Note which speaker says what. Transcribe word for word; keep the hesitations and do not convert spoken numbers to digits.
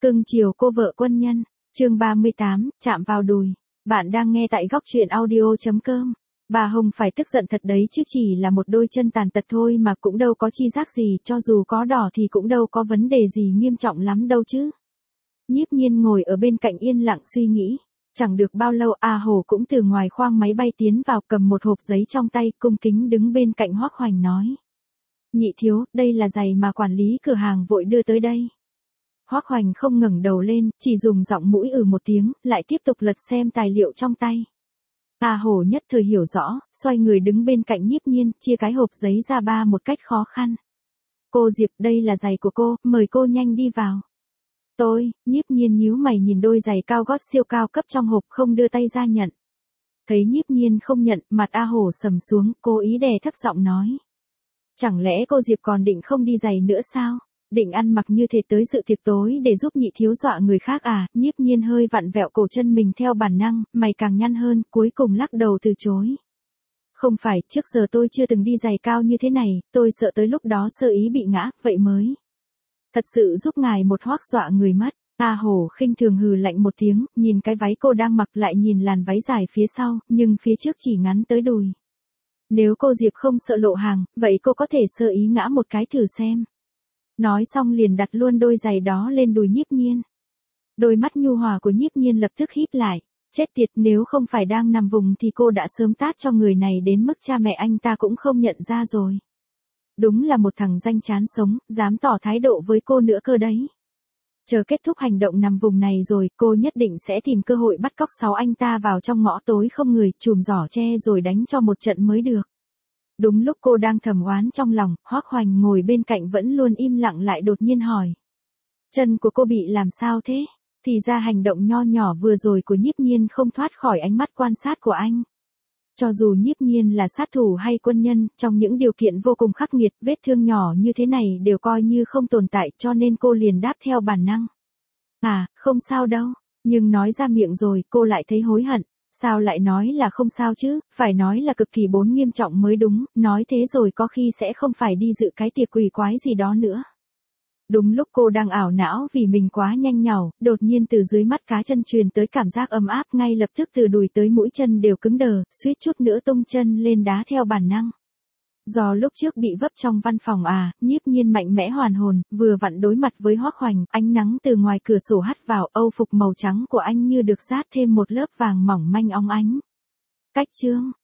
Speaker 1: Cưng chiều cô vợ quân nhân, chương ba mươi tám, chạm vào đùi. Bạn đang nghe tại góc truyện audio.com. Bà Hồng phải tức giận thật đấy chứ, chỉ là một đôi chân tàn tật thôi mà cũng đâu có chi giác gì, cho dù có đỏ thì cũng đâu có vấn đề gì nghiêm trọng lắm đâu chứ. Nhiếp Nhiên ngồi ở bên cạnh yên lặng suy nghĩ. Chẳng được bao lâu A Hồ cũng từ ngoài khoang máy bay tiến vào, cầm một hộp giấy trong tay, cung kính đứng bên cạnh Hoắc Hoành nói. Nhị thiếu, đây là giày mà quản lý cửa hàng vội đưa tới đây. Hoắc Hoành không ngẩng đầu lên, chỉ dùng giọng mũi ừ một tiếng, lại tiếp tục lật xem tài liệu trong tay. A Hồ nhất thời hiểu rõ, xoay người đứng bên cạnh Nhiếp Nhiên, chia cái hộp giấy ra ba một cách khó khăn. Cô Diệp, đây là giày của cô, mời cô nhanh đi vào. Tôi, Nhiếp Nhiên nhíu mày nhìn đôi giày cao gót siêu cao cấp trong hộp, không đưa tay ra nhận. Thấy Nhiếp Nhiên không nhận, mặt A Hồ sầm xuống, cố ý đè thấp giọng nói. Chẳng lẽ cô Diệp còn định không đi giày nữa sao? Định ăn mặc như thế tới dự tiệc tối để giúp nhị thiếu dọa người khác à? Nhiếp Nhiên hơi vặn vẹo cổ chân mình theo bản năng, mày càng nhăn hơn, cuối cùng lắc đầu từ chối. Không phải, trước giờ tôi chưa từng đi giày cao như thế này, tôi sợ tới lúc đó sơ ý bị ngã, vậy mới. Thật sự giúp ngài một hoác dọa người mất. A Hồ khinh thường hừ lạnh một tiếng, nhìn cái váy cô đang mặc lại nhìn làn váy dài phía sau, nhưng phía trước chỉ ngắn tới đùi. Nếu cô Diệp không sợ lộ hàng, vậy cô có thể sơ ý ngã một cái thử xem. Nói xong liền đặt luôn đôi giày đó lên đùi Nhiếp Nhiên. Đôi mắt nhu hòa của Nhiếp Nhiên lập tức híp lại. Chết tiệt, nếu không phải đang nằm vùng thì cô đã sớm tát cho người này đến mức cha mẹ anh ta cũng không nhận ra rồi. Đúng là một thằng danh chán sống, dám tỏ thái độ với cô nữa cơ đấy. Chờ kết thúc hành động nằm vùng này rồi, cô nhất định sẽ tìm cơ hội bắt cóc sáu anh ta vào trong ngõ tối không người, chùm giỏ tre rồi đánh cho một trận mới được. Đúng lúc cô đang thầm oán trong lòng, Hoắc Hoành ngồi bên cạnh vẫn luôn im lặng lại đột nhiên hỏi. Chân của cô bị làm sao thế? Thì ra hành động nho nhỏ vừa rồi của Nhiếp Nhiên không thoát khỏi ánh mắt quan sát của anh. Cho dù Nhiếp Nhiên là sát thủ hay quân nhân, trong những điều kiện vô cùng khắc nghiệt, vết thương nhỏ như thế này đều coi như không tồn tại, cho nên cô liền đáp theo bản năng. À, không sao đâu, nhưng nói ra miệng rồi cô lại thấy hối hận. Sao lại nói là không sao chứ, phải nói là cực kỳ bốn nghiêm trọng mới đúng, nói thế rồi có khi sẽ không phải đi dự cái tiệc quỷ quái gì đó nữa. Đúng lúc cô đang ảo não vì mình quá nhanh nhảu, đột nhiên từ dưới mắt cá chân truyền tới cảm giác ấm áp, ngay lập tức từ đùi tới mũi chân đều cứng đờ, suýt chút nữa tung chân lên đá theo bản năng. Do lúc trước bị vấp trong văn phòng à, Nhiếp Nhiên mạnh mẽ hoàn hồn, vừa vặn đối mặt với Hoắc Hoành, ánh nắng từ ngoài cửa sổ hắt vào, âu phục màu trắng của anh như được dát thêm một lớp vàng mỏng manh óng ánh. Cách chương,